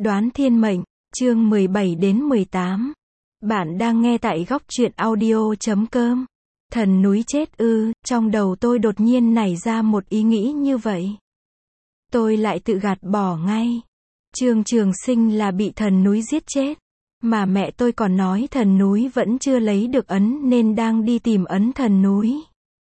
Đoán thiên mệnh, chương 17 đến 18. Bạn đang nghe tại góc truyện audio.com. Thần núi chết ư? Trong đầu tôi đột nhiên nảy ra một ý nghĩ như vậy. Tôi lại tự gạt bỏ ngay. Trương Trường Sinh là bị thần núi giết chết. Mà mẹ tôi còn nói thần núi vẫn chưa lấy được ấn nên đang đi tìm ấn thần núi.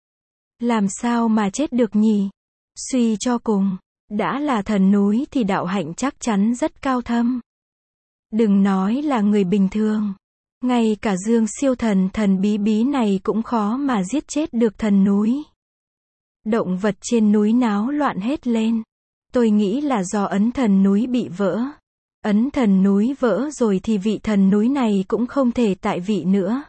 Làm sao mà chết được nhỉ? Suy cho cùng, đã là thần núi thì đạo hạnh chắc chắn rất cao thâm. Đừng nói là người bình thường. Ngay cả Dương Siêu thần thần bí bí này cũng khó mà giết chết được thần núi. Động vật trên núi náo loạn hết lên. Tôi nghĩ là do ấn thần núi bị vỡ. Ấn thần núi vỡ rồi thì vị thần núi này cũng không thể tại vị nữa.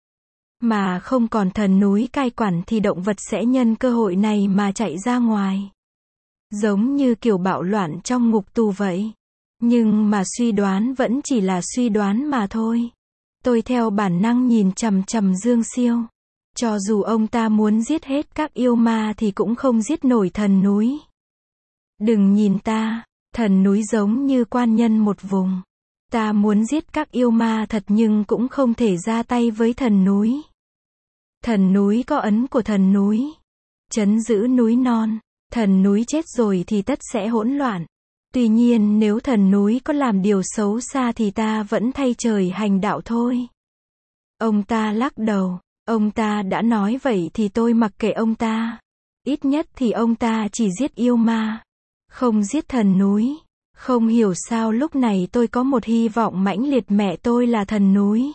Mà không còn thần núi cai quản thì động vật sẽ nhân cơ hội này mà chạy ra ngoài. Giống như kiểu bạo loạn trong ngục tù vậy. Nhưng mà suy đoán vẫn chỉ là suy đoán mà thôi. Tôi theo bản năng nhìn chằm chằm Dương Siêu. Cho dù ông ta muốn giết hết các yêu ma thì cũng không giết nổi thần núi. Đừng nhìn ta, thần núi giống như quan nhân một vùng. Ta muốn giết các yêu ma thật nhưng cũng không thể ra tay với thần núi. Thần núi có ấn của thần núi. Trấn giữ núi non. Thần núi chết rồi thì tất sẽ hỗn loạn. Tuy nhiên nếu thần núi có làm điều xấu xa thì ta vẫn thay trời hành đạo thôi. Ông ta lắc đầu. Ông ta đã nói vậy thì tôi mặc kệ ông ta. Ít nhất thì ông ta chỉ giết yêu ma. Không giết thần núi. Không hiểu sao lúc này tôi có một hy vọng mãnh liệt mẹ tôi là thần núi.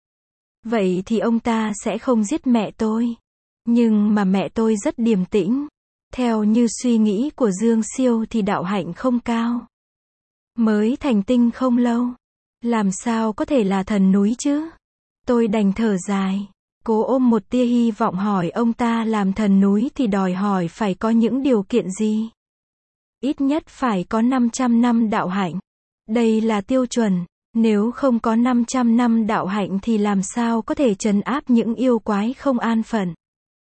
Vậy thì ông ta sẽ không giết mẹ tôi. Nhưng mà mẹ tôi rất điềm tĩnh. Theo như suy nghĩ của Dương Siêu thì đạo hạnh không cao. Mới thành tinh không lâu. Làm sao có thể là thần núi chứ? Tôi đành thở dài. Cố ôm một tia hy vọng hỏi ông ta làm thần núi thì đòi hỏi phải có những điều kiện gì? Ít nhất phải có 500 năm đạo hạnh. Đây là tiêu chuẩn. Nếu không có 500 năm đạo hạnh thì làm sao có thể trấn áp những yêu quái không an phận?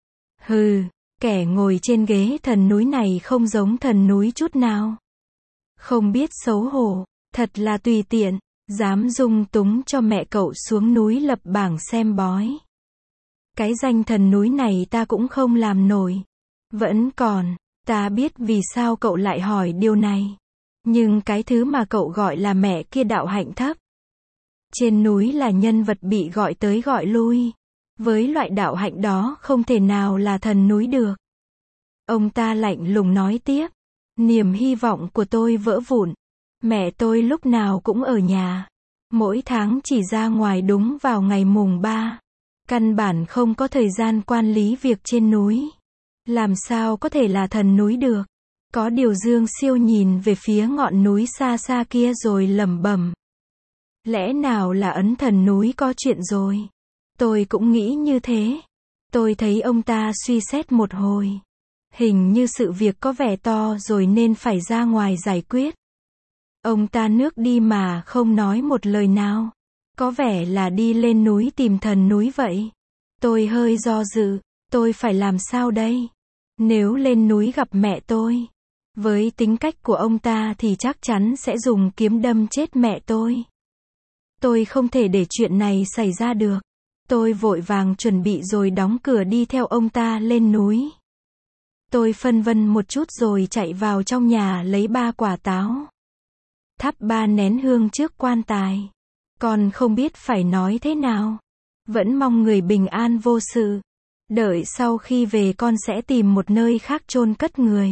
Hừ, kẻ ngồi trên ghế thần núi này không giống thần núi chút nào. Không biết xấu hổ, thật là tùy tiện, dám dung túng cho mẹ cậu xuống núi lập bảng xem bói. Cái danh thần núi này ta cũng không làm nổi. Vẫn còn, ta biết vì sao cậu lại hỏi điều này. Nhưng cái thứ mà cậu gọi là mẹ kia đạo hạnh thấp. Trên núi là nhân vật bị gọi tới gọi lui. Với loại đạo hạnh đó không thể nào là thần núi được. Ông ta lạnh lùng nói tiếp. Niềm hy vọng của tôi vỡ vụn. Mẹ tôi lúc nào cũng ở nhà. Mỗi tháng chỉ ra ngoài đúng vào ngày mùng 3. Căn bản không có thời gian quan lý việc trên núi. Làm sao có thể là thần núi được? Có điều Dương Siêu nhìn về phía ngọn núi xa xa kia rồi lẩm bẩm. Lẽ nào là ấn thần núi có chuyện rồi? Tôi cũng nghĩ như thế. Tôi thấy ông ta suy xét một hồi. Hình như sự việc có vẻ to rồi nên phải ra ngoài giải quyết. Ông ta nước đi mà không nói một lời nào. Có vẻ là đi lên núi tìm thần núi vậy. Tôi hơi do dự. Tôi phải làm sao đây? Nếu lên núi gặp mẹ tôi. Với tính cách của ông ta thì chắc chắn sẽ dùng kiếm đâm chết mẹ tôi. Tôi không thể để chuyện này xảy ra được. Tôi vội vàng chuẩn bị rồi đóng cửa đi theo ông ta lên núi. Tôi phân vân một chút rồi chạy vào trong nhà lấy 3 quả táo. Thắp 3 nén hương trước quan tài. Còn không biết phải nói thế nào. Vẫn mong người bình an vô sự. Đợi sau khi về con sẽ tìm một nơi khác chôn cất người.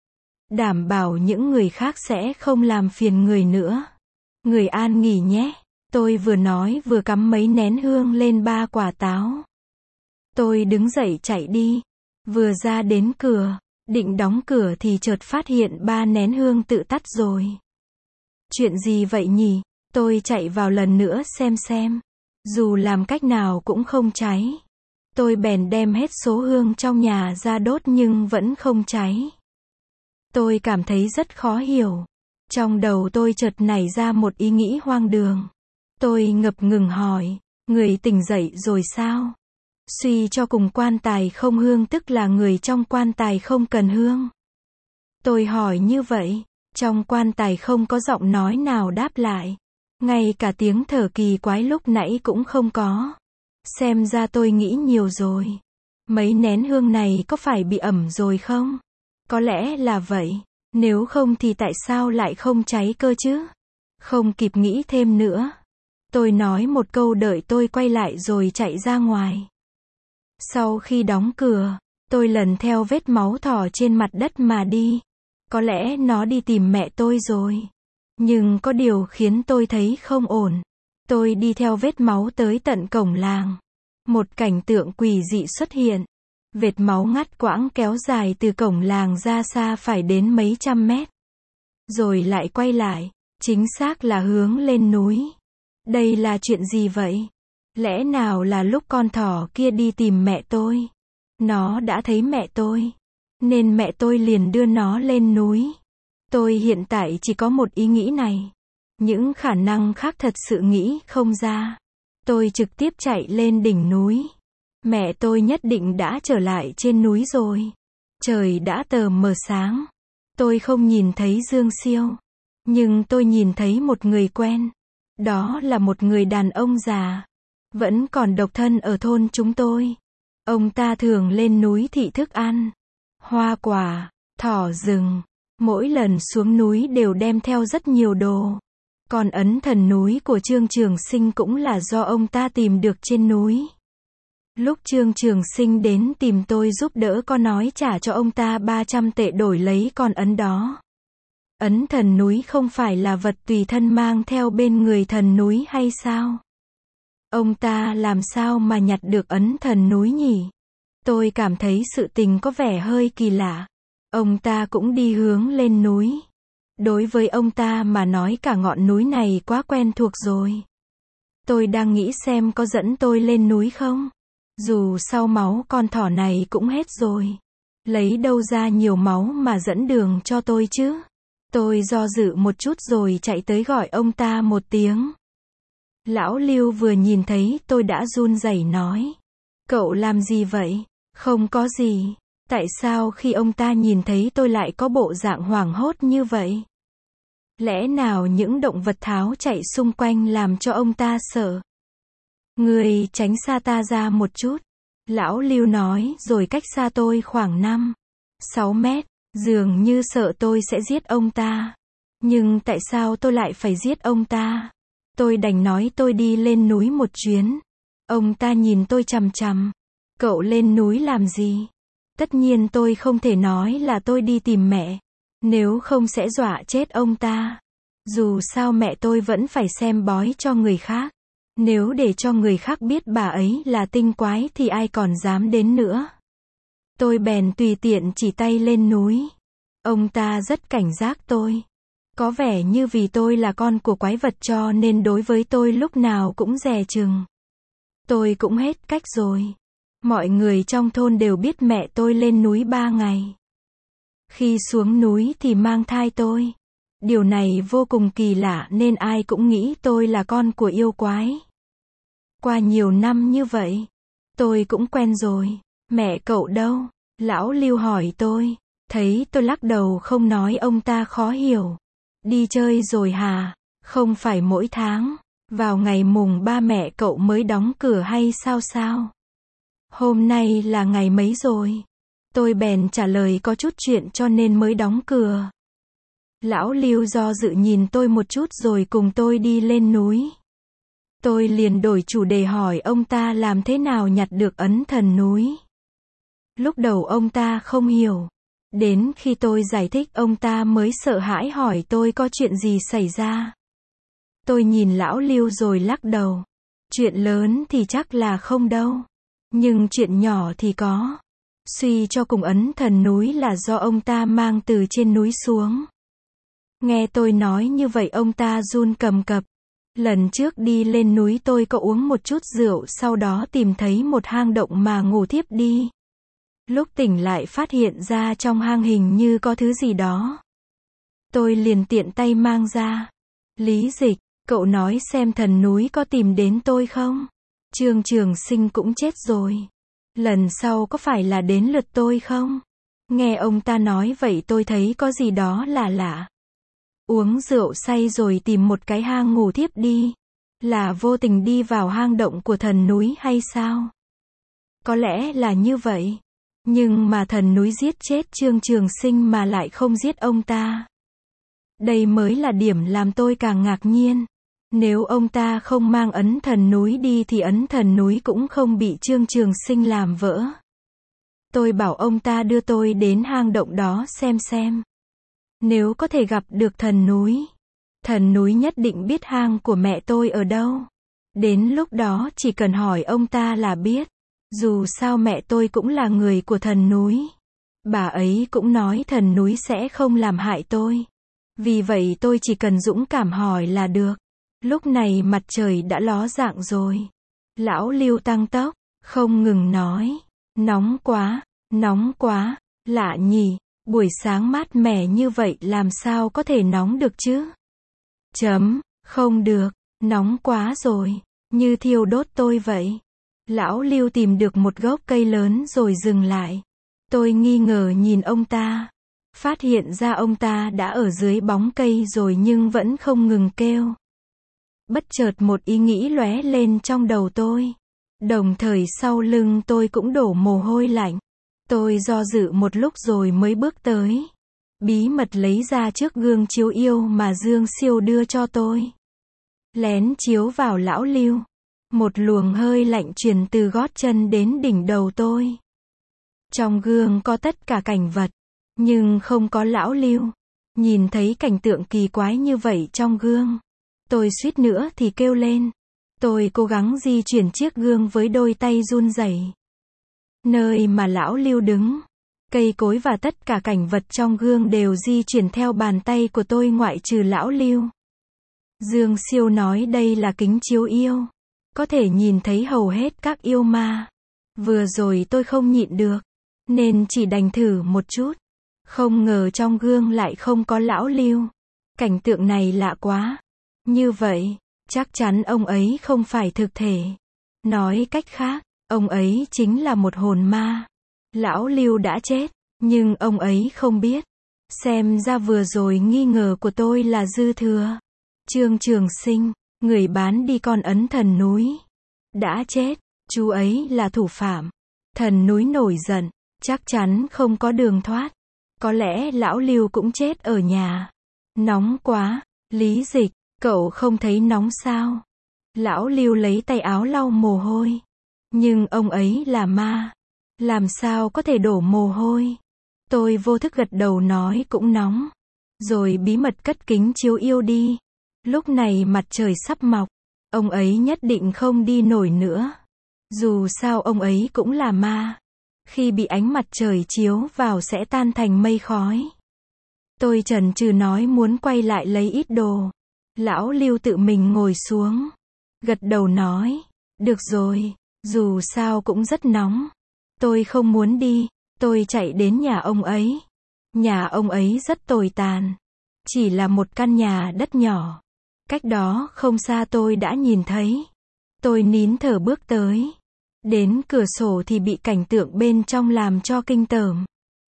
Đảm bảo những người khác sẽ không làm phiền người nữa. Người an nghỉ nhé. Tôi vừa nói vừa cắm mấy nén hương lên 3 quả táo. Tôi đứng dậy chạy đi. Vừa ra đến cửa, định đóng cửa thì chợt phát hiện 3 nén hương tự tắt rồi. Chuyện gì vậy nhỉ? Tôi chạy vào lần nữa xem. Dù làm cách nào cũng không cháy. Tôi bèn đem hết số hương trong nhà ra đốt nhưng vẫn không cháy. Tôi cảm thấy rất khó hiểu. Trong đầu tôi chợt nảy ra một ý nghĩ hoang đường. Tôi ngập ngừng hỏi, người tỉnh dậy rồi sao? Suy cho cùng quan tài không hương tức là người trong quan tài không cần hương. Tôi hỏi như vậy, Trong quan tài không có giọng nói nào đáp lại. Ngay cả tiếng thở kỳ quái lúc nãy cũng không có. Xem ra tôi nghĩ nhiều rồi. Mấy nén hương này có phải bị ẩm rồi không? Có lẽ là vậy. Nếu không thì tại sao lại không cháy cơ chứ? Không kịp nghĩ thêm nữa. Tôi nói một câu đợi tôi quay lại rồi chạy ra ngoài. Sau khi đóng cửa, tôi lần theo vết máu thỏ trên mặt đất mà đi. Có lẽ nó đi tìm mẹ tôi rồi. Nhưng có điều khiến tôi thấy không ổn. Tôi đi theo vết máu tới tận cổng làng. Một cảnh tượng quỷ dị xuất hiện. Vệt máu ngắt quãng kéo dài từ cổng làng ra xa phải đến mấy trăm mét. Rồi lại quay lại, chính xác là hướng lên núi. Đây là chuyện gì vậy? Lẽ nào là lúc con thỏ kia đi tìm mẹ tôi? Nó đã thấy mẹ tôi, nên mẹ tôi liền đưa nó lên núi. Tôi hiện tại chỉ có một ý nghĩ này. Những khả năng khác thật sự nghĩ không ra. Tôi trực tiếp chạy lên đỉnh núi. Mẹ tôi nhất định đã trở lại trên núi rồi. Trời đã tờ mờ sáng. Tôi không nhìn thấy Dương Siêu. Nhưng tôi nhìn thấy một người quen. Đó là một người đàn ông già. Vẫn còn độc thân ở thôn chúng tôi. Ông ta thường lên núi thị thức ăn. Hoa quả, thỏ rừng. Mỗi lần xuống núi đều đem theo rất nhiều đồ. Còn ấn thần núi của Trương Trường Sinh cũng là do ông ta tìm được trên núi. Lúc Trương Trường Sinh đến tìm tôi giúp đỡ có nói trả cho ông ta 300 tệ đổi lấy con ấn đó. Ấn thần núi không phải là vật tùy thân mang theo bên người thần núi hay sao? Ông ta làm sao mà nhặt được ấn thần núi nhỉ? Tôi cảm thấy sự tình có vẻ hơi kỳ lạ. Ông ta cũng đi hướng lên núi. Đối với ông ta mà nói cả ngọn núi này quá quen thuộc rồi. Tôi đang nghĩ xem có dẫn tôi lên núi không? Dù sao máu con thỏ này cũng hết rồi. Lấy đâu ra nhiều máu mà dẫn đường cho tôi chứ? Tôi do dự một chút rồi chạy tới gọi ông ta một tiếng. Lão Lưu vừa nhìn thấy tôi đã run rẩy nói. Cậu làm gì vậy? Không có gì. Tại sao khi ông ta nhìn thấy tôi lại có bộ dạng hoảng hốt như vậy? Lẽ nào những động vật tháo chạy xung quanh làm cho ông ta sợ? Người tránh xa ta ra một chút. Lão Lưu nói rồi cách xa tôi khoảng 5-6 mét. Dường như sợ tôi sẽ giết ông ta. Nhưng tại sao tôi lại phải giết ông ta? Tôi đành nói tôi đi lên núi một chuyến. Ông ta nhìn tôi chằm chằm. Cậu lên núi làm gì? Tất nhiên tôi không thể nói là tôi đi tìm mẹ. Nếu không sẽ dọa chết ông ta. Dù sao mẹ tôi vẫn phải xem bói cho người khác. Nếu để cho người khác biết bà ấy là tinh quái thì ai còn dám đến nữa. Tôi bèn tùy tiện chỉ tay lên núi. Ông ta rất cảnh giác tôi. Có vẻ như vì tôi là con của quái vật cho nên đối với tôi lúc nào cũng dè chừng. Tôi cũng hết cách rồi. Mọi người trong thôn đều biết mẹ tôi lên núi 3 ngày. Khi xuống núi thì mang thai tôi. Điều này vô cùng kỳ lạ nên ai cũng nghĩ tôi là con của yêu quái. Qua nhiều năm như vậy, tôi cũng quen rồi. Mẹ cậu đâu? Lão Lưu hỏi tôi. Thấy tôi lắc đầu không nói ông ta khó hiểu. Đi chơi rồi hả? Không phải mỗi tháng. Vào ngày mùng 3 mẹ cậu mới đóng cửa hay sao? Hôm nay là ngày mấy rồi? Tôi bèn trả lời có chút chuyện cho nên mới đóng cửa. Lão Lưu do dự nhìn tôi một chút rồi cùng tôi đi lên núi. Tôi liền đổi chủ đề hỏi ông ta làm thế nào nhặt được ấn thần núi. Lúc đầu ông ta không hiểu. Đến khi tôi giải thích ông ta mới sợ hãi hỏi tôi có chuyện gì xảy ra. Tôi nhìn lão Lưu rồi lắc đầu. Chuyện lớn thì chắc là không đâu. Nhưng chuyện nhỏ thì có. Suy cho cùng ấn thần núi là do ông ta mang từ trên núi xuống. Nghe tôi nói như vậy ông ta run cầm cập. Lần trước đi lên núi tôi có uống một chút rượu sau đó tìm thấy một hang động mà ngủ thiếp đi. Lúc tỉnh lại phát hiện ra trong hang hình như có thứ gì đó. Tôi liền tiện tay mang ra. Lý Dịch, cậu nói xem thần núi có tìm đến tôi không? Trương Trường Sinh cũng chết rồi. Lần sau có phải là đến lượt tôi không? Nghe ông ta nói vậy tôi thấy có gì đó là lạ. Uống rượu say rồi tìm một cái hang ngủ thiếp đi. Là vô tình đi vào hang động của thần núi hay sao? Có lẽ là như vậy. Nhưng mà thần núi giết chết Trương Trường Sinh mà lại không giết ông ta. Đây mới là điểm làm tôi càng ngạc nhiên. Nếu ông ta không mang ấn thần núi đi thì ấn thần núi cũng không bị Trương Trường Sinh làm vỡ. Tôi bảo ông ta đưa tôi đến hang động đó xem. Nếu có thể gặp được thần núi nhất định biết hang của mẹ tôi ở đâu. Đến lúc đó chỉ cần hỏi ông ta là biết. Dù sao mẹ tôi cũng là người của thần núi. Bà ấy cũng nói thần núi sẽ không làm hại tôi. Vì vậy tôi chỉ cần dũng cảm hỏi là được. Lúc này mặt trời đã ló dạng rồi. Lão Lưu tăng tốc, không ngừng nói. Nóng quá, lạ nhỉ, buổi sáng mát mẻ như vậy làm sao có thể nóng được chứ? Không được, nóng quá rồi, như thiêu đốt tôi vậy. Lão Lưu tìm được một gốc cây lớn rồi dừng lại. Tôi nghi ngờ nhìn ông ta. Phát hiện ra ông ta đã ở dưới bóng cây rồi nhưng vẫn không ngừng kêu. Bất chợt một ý nghĩ lóe lên trong đầu tôi. Đồng thời sau lưng tôi cũng đổ mồ hôi lạnh. Tôi do dự một lúc rồi mới bước tới. Bí mật lấy ra chiếc gương chiếu yêu mà Dương Siêu đưa cho tôi. Lén chiếu vào lão Lưu. Một luồng hơi lạnh truyền từ gót chân đến đỉnh đầu tôi. Trong gương có tất cả cảnh vật. Nhưng không có lão Lưu. Nhìn thấy cảnh tượng kỳ quái như vậy trong gương. Tôi suýt nữa thì kêu lên. Tôi cố gắng di chuyển chiếc gương với đôi tay run rẩy. Nơi mà lão Lưu đứng. Cây cối và tất cả cảnh vật trong gương đều di chuyển theo bàn tay của tôi ngoại trừ lão Lưu. Dương Siêu nói đây là kính chiếu yêu. Có thể nhìn thấy hầu hết các yêu ma. Vừa rồi tôi không nhịn được. Nên chỉ đành thử một chút. Không ngờ trong gương lại không có lão Lưu. Cảnh tượng này lạ quá. Như vậy, chắc chắn ông ấy không phải thực thể. Nói cách khác, ông ấy chính là một hồn ma. Lão Lưu đã chết, nhưng ông ấy không biết. Xem ra vừa rồi nghi ngờ của tôi là dư thừa. Trương Trường Sinh, người bán đi con ấn thần núi, đã chết, chú ấy là thủ phạm. Thần núi nổi giận, chắc chắn không có đường thoát. Có lẽ lão Lưu cũng chết ở nhà. Nóng quá, Lý Dịch, cậu không thấy nóng sao? Lão Lưu lấy tay áo lau mồ hôi. Nhưng ông ấy là ma. Làm sao có thể đổ mồ hôi? Tôi vô thức gật đầu nói cũng nóng. Rồi bí mật cất kính chiếu yêu đi. Lúc này mặt trời sắp mọc. Ông ấy nhất định không đi nổi nữa. Dù sao ông ấy cũng là ma. Khi bị ánh mặt trời chiếu vào sẽ tan thành mây khói. Tôi chần chừ nói muốn quay lại lấy ít đồ. Lão Lưu tự mình ngồi xuống. Gật đầu nói. Được rồi, dù sao cũng rất nóng. Tôi không muốn đi. Tôi chạy đến nhà ông ấy. Nhà ông ấy rất tồi tàn. Chỉ là một căn nhà đất nhỏ. Cách đó không xa tôi đã nhìn thấy. Tôi nín thở bước tới. Đến cửa sổ thì bị cảnh tượng bên trong làm cho kinh tởm.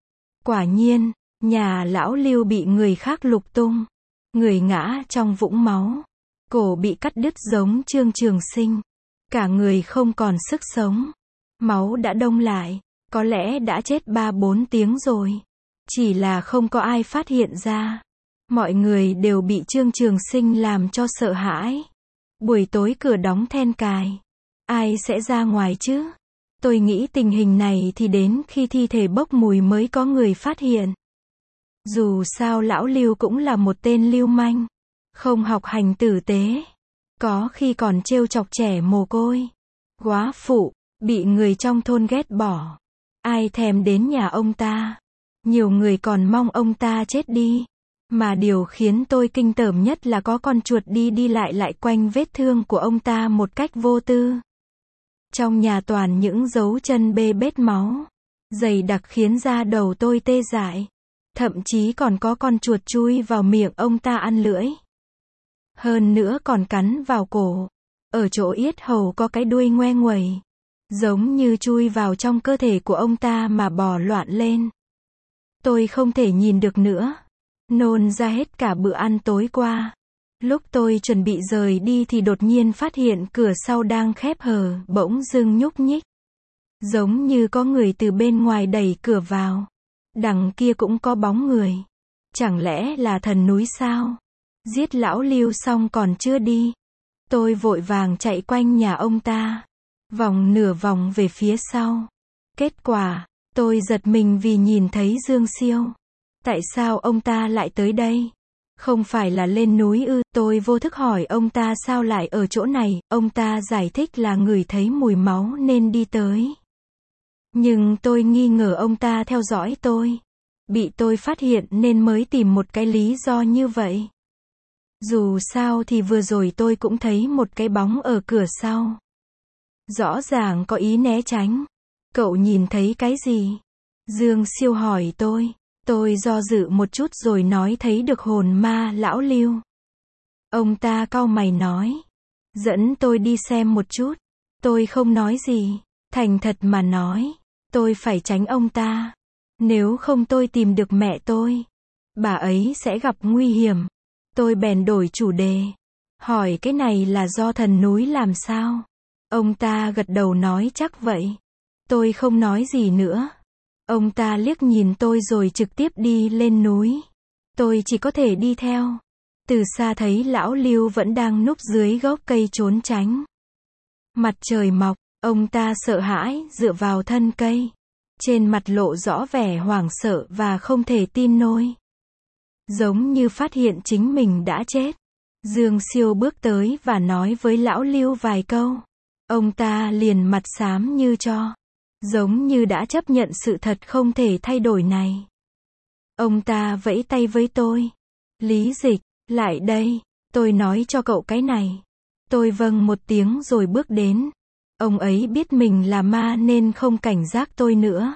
Quả nhiên, nhà lão Lưu bị người khác lục tung. Người ngã trong vũng máu. Cổ bị cắt đứt giống Trương Trường Sinh. Cả người không còn sức sống. Máu đã đông lại. Có lẽ đã chết 3-4 tiếng rồi. Chỉ là không có ai phát hiện ra. Mọi người đều bị Trương Trường Sinh làm cho sợ hãi. Buổi tối cửa đóng then cài. Ai sẽ ra ngoài chứ? Tôi nghĩ tình hình này thì đến khi thi thể bốc mùi mới có người phát hiện. Dù sao lão Lưu cũng là một tên lưu manh. Không học hành tử tế. Có khi còn trêu chọc trẻ mồ côi. Góa phụ, bị người trong thôn ghét bỏ. Ai thèm đến nhà ông ta. Nhiều người còn mong ông ta chết đi. Mà điều khiến tôi kinh tởm nhất là có con chuột đi lại quanh vết thương của ông ta một cách vô tư. Trong nhà toàn những dấu chân bê bết máu. Dày đặc khiến da đầu tôi tê dại. Thậm chí còn có con chuột chui vào miệng ông ta ăn lưỡi. Hơn nữa còn cắn vào cổ. Ở chỗ yết hầu có cái đuôi ngoe nguẩy. Giống như chui vào trong cơ thể của ông ta mà bò loạn lên. Tôi không thể nhìn được nữa. nôn ra hết cả bữa ăn tối qua. Lúc tôi chuẩn bị rời đi thì đột nhiên phát hiện cửa sau đang khép hờ, bỗng dưng nhúc nhích. Giống như có người từ bên ngoài đẩy cửa vào. Đằng kia cũng có bóng người. Chẳng lẽ là thần núi sao? Giết lão Lưu xong còn chưa đi. Tôi vội vàng chạy quanh nhà ông ta. Vòng nửa vòng về phía sau. Kết quả, tôi giật mình vì nhìn thấy Dương Siêu. Tại sao ông ta lại tới đây? Không phải là lên núi ư? Tôi vô thức hỏi ông ta sao lại ở chỗ này. Ông ta giải thích là ngửi thấy mùi máu nên đi tới. Nhưng tôi nghi ngờ ông ta theo dõi tôi. Bị tôi phát hiện nên mới tìm một cái lý do như vậy. Dù sao thì vừa rồi tôi cũng thấy một cái bóng ở cửa sau. Rõ ràng có ý né tránh. Cậu nhìn thấy cái gì? Dương Siêu hỏi tôi. Tôi do dự một chút rồi nói thấy được hồn ma lão Lưu. Ông ta cau mày nói. Dẫn tôi đi xem một chút. Tôi không nói gì. Thành thật mà nói. Tôi phải tránh ông ta. Nếu không tôi tìm được mẹ tôi. Bà ấy sẽ gặp nguy hiểm. Tôi bèn đổi chủ đề. Hỏi cái này là do thần núi làm sao? Ông ta gật đầu nói chắc vậy. Tôi không nói gì nữa. Ông ta liếc nhìn tôi rồi trực tiếp đi lên núi. Tôi chỉ có thể đi theo. Từ xa thấy lão Lưu vẫn đang núp dưới gốc cây trốn tránh. Mặt trời mọc, ông ta sợ hãi dựa vào thân cây. Trên mặt lộ rõ vẻ hoảng sợ và không thể tin nổi. Giống như phát hiện chính mình đã chết. Dương Siêu bước tới và nói với lão Lưu vài câu. Ông ta liền mặt xám như tro. Giống như đã chấp nhận sự thật không thể thay đổi này. Ông ta vẫy tay với tôi. Lý Dịch, lại đây. Tôi nói cho cậu cái này. Tôi vâng một tiếng rồi bước đến. Ông ấy biết mình là ma nên không cảnh giác tôi nữa.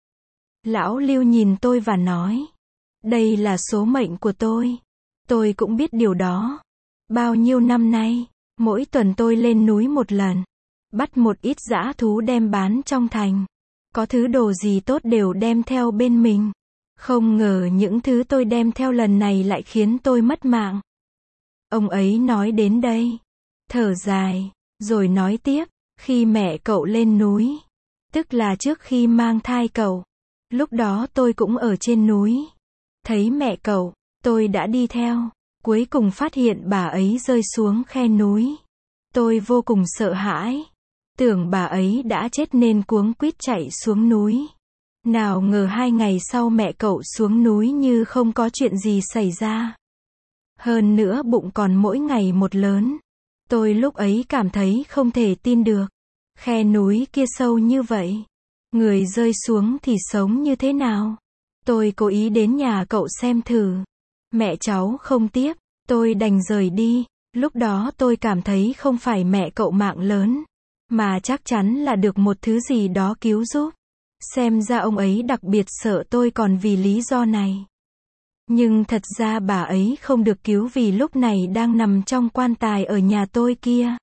Lão Lưu nhìn tôi và nói. Đây là số mệnh của tôi. Tôi cũng biết điều đó. Bao nhiêu năm nay, mỗi tuần tôi lên núi một lần. Bắt một ít dã thú đem bán trong thành. Có thứ đồ gì tốt đều đem theo bên mình. Không ngờ những thứ tôi đem theo lần này lại khiến tôi mất mạng. Ông ấy nói đến đây. Thở dài. Rồi nói tiếp. Khi mẹ cậu lên núi. Tức là trước khi mang thai cậu. Lúc đó tôi cũng ở trên núi. Thấy mẹ cậu. Tôi đã đi theo. Cuối cùng phát hiện bà ấy rơi xuống khe núi. Tôi vô cùng sợ hãi. Tưởng bà ấy đã chết nên cuống quýt chạy xuống núi. Nào ngờ 2 ngày sau mẹ cậu xuống núi như không có chuyện gì xảy ra. Hơn nữa bụng còn mỗi ngày một lớn. Tôi lúc ấy cảm thấy không thể tin được. Khe núi kia sâu như vậy. Người rơi xuống thì sống như thế nào? Tôi cố ý đến nhà cậu xem thử. Mẹ cháu không tiếp. Tôi đành rời đi. Lúc đó tôi cảm thấy không phải mẹ cậu mạng lớn. Mà chắc chắn là được một thứ gì đó cứu giúp. Xem ra ông ấy đặc biệt sợ tôi còn vì lý do này. Nhưng thật ra bà ấy không được cứu vì lúc này đang nằm trong quan tài ở nhà tôi kia.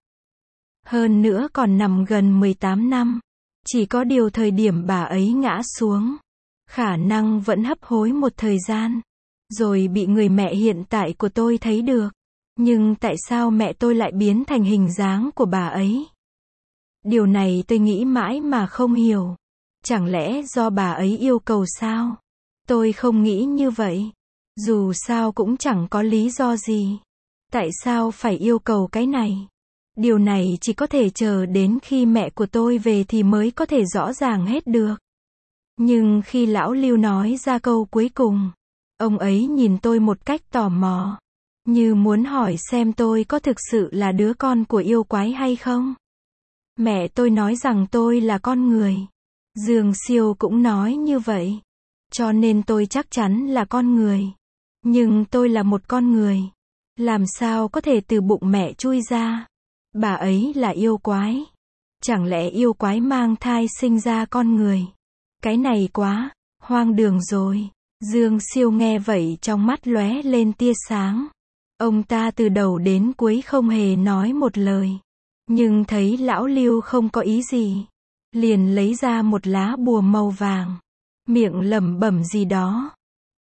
Hơn nữa còn nằm gần 18 năm. Chỉ có điều thời điểm bà ấy ngã xuống. Khả năng vẫn hấp hối một thời gian. Rồi bị người mẹ hiện tại của tôi thấy được. Nhưng tại sao mẹ tôi lại biến thành hình dáng của bà ấy? Điều này tôi nghĩ mãi mà không hiểu. Chẳng lẽ do bà ấy yêu cầu sao? Tôi không nghĩ như vậy. Dù sao cũng chẳng có lý do gì. Tại sao phải yêu cầu cái này? Điều này chỉ có thể chờ đến khi mẹ của tôi về thì mới có thể rõ ràng hết được. Nhưng khi lão Lưu nói ra câu cuối cùng, ông ấy nhìn tôi một cách tò mò. Như muốn hỏi xem tôi có thực sự là đứa con của yêu quái hay không? Mẹ tôi nói rằng tôi là con người. Dương Siêu cũng nói như vậy. Cho nên tôi chắc chắn là con người. Nhưng tôi là một con người. Làm sao có thể từ bụng mẹ chui ra? Bà ấy là yêu quái. Chẳng lẽ yêu quái mang thai sinh ra con người? Cái này quá hoang đường rồi. Dương Siêu nghe vậy trong mắt lóe lên tia sáng. Ông ta từ đầu đến cuối không hề nói một lời. Nhưng thấy lão Lưu không có ý gì. Liền lấy ra một lá bùa màu vàng. Miệng lẩm bẩm gì đó.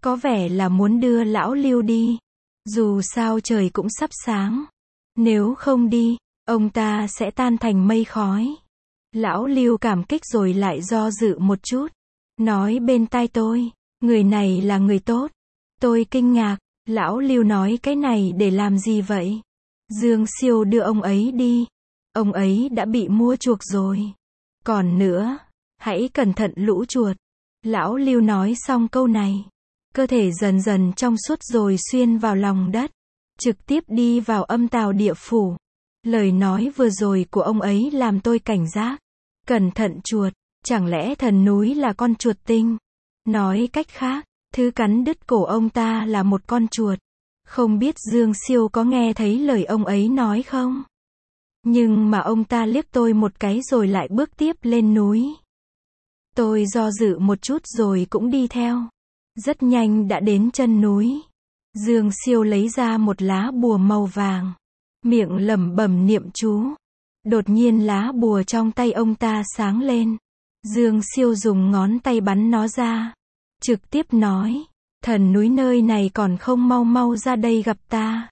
Có vẻ là muốn đưa lão Lưu đi. Dù sao trời cũng sắp sáng. Nếu không đi, ông ta sẽ tan thành mây khói. Lão Lưu cảm kích rồi lại do dự một chút. Nói bên tai tôi, người này là người tốt. Tôi kinh ngạc, lão Lưu nói cái này để làm gì vậy? Dương Siêu đưa ông ấy đi. Ông ấy đã bị mua chuộc rồi. Còn nữa, hãy cẩn thận lũ chuột. Lão Lưu nói xong câu này. Cơ thể dần dần trong suốt rồi xuyên vào lòng đất. Trực tiếp đi vào âm tào địa phủ. Lời nói vừa rồi của ông ấy làm tôi cảnh giác. Cẩn thận chuột, chẳng lẽ thần núi là con chuột tinh? Nói cách khác, thứ cắn đứt cổ ông ta là một con chuột. Không biết Dương Siêu có nghe thấy lời ông ấy nói không? Nhưng mà ông ta liếc tôi một cái rồi lại bước tiếp lên núi. Tôi do dự một chút rồi cũng đi theo. Rất nhanh đã đến chân núi. Dương Siêu lấy ra một lá bùa màu vàng. Miệng lẩm bẩm niệm chú. Đột nhiên lá bùa trong tay ông ta sáng lên. Dương Siêu dùng ngón tay bắn nó ra. Trực tiếp nói, thần núi nơi này còn không mau mau ra đây gặp ta.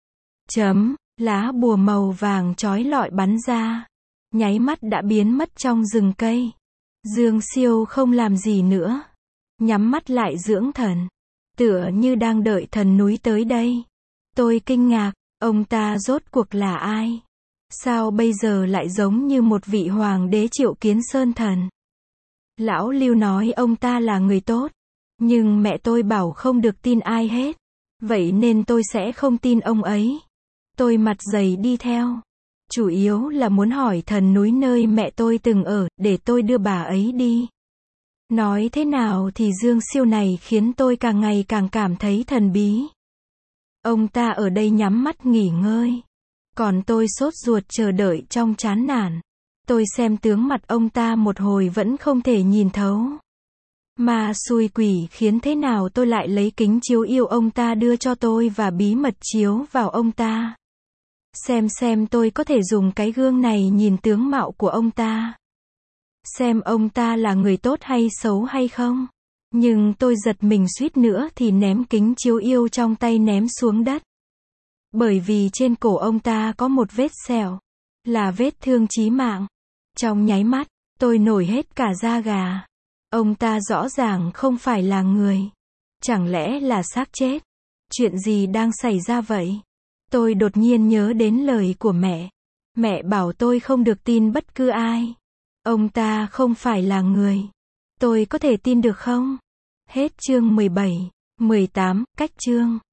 Lá bùa màu vàng chói lọi bắn ra. Nháy mắt đã biến mất trong rừng cây. Dương Siêu không làm gì nữa. Nhắm mắt lại dưỡng thần. Tựa như đang đợi thần núi tới đây. Tôi kinh ngạc, ông ta rốt cuộc là ai? Sao bây giờ lại giống như một vị hoàng đế Triệu Kiến Sơn thần? Lão Lưu nói ông ta là người tốt. Nhưng mẹ tôi bảo không được tin ai hết. Vậy nên tôi sẽ không tin ông ấy. Tôi mặt dày đi theo. Chủ yếu là muốn hỏi thần núi nơi mẹ tôi từng ở, để tôi đưa bà ấy đi. Nói thế nào thì Dương Siêu này khiến tôi càng ngày càng cảm thấy thần bí. Ông ta ở đây nhắm mắt nghỉ ngơi. Còn tôi sốt ruột chờ đợi trong chán nản. Tôi xem tướng mặt ông ta một hồi vẫn không thể nhìn thấu. Mà xui quỷ khiến thế nào tôi lại lấy kính chiếu yêu ông ta đưa cho tôi và bí mật chiếu vào ông ta. Xem tôi có thể dùng cái gương này nhìn tướng mạo của ông ta. Xem ông ta là người tốt hay xấu hay không. Nhưng tôi giật mình suýt nữa thì ném kính chiếu yêu trong tay ném xuống đất. Bởi vì trên cổ ông ta có một vết sẹo. Là vết thương chí mạng. Trong nháy mắt, tôi nổi hết cả da gà. Ông ta rõ ràng không phải là người. Chẳng lẽ là xác chết? Chuyện gì đang xảy ra vậy? Tôi đột nhiên nhớ đến lời của mẹ. Mẹ bảo tôi không được tin bất cứ ai. Ông ta không phải là người. Tôi có thể tin được không? Hết chương 17, 18, cách chương.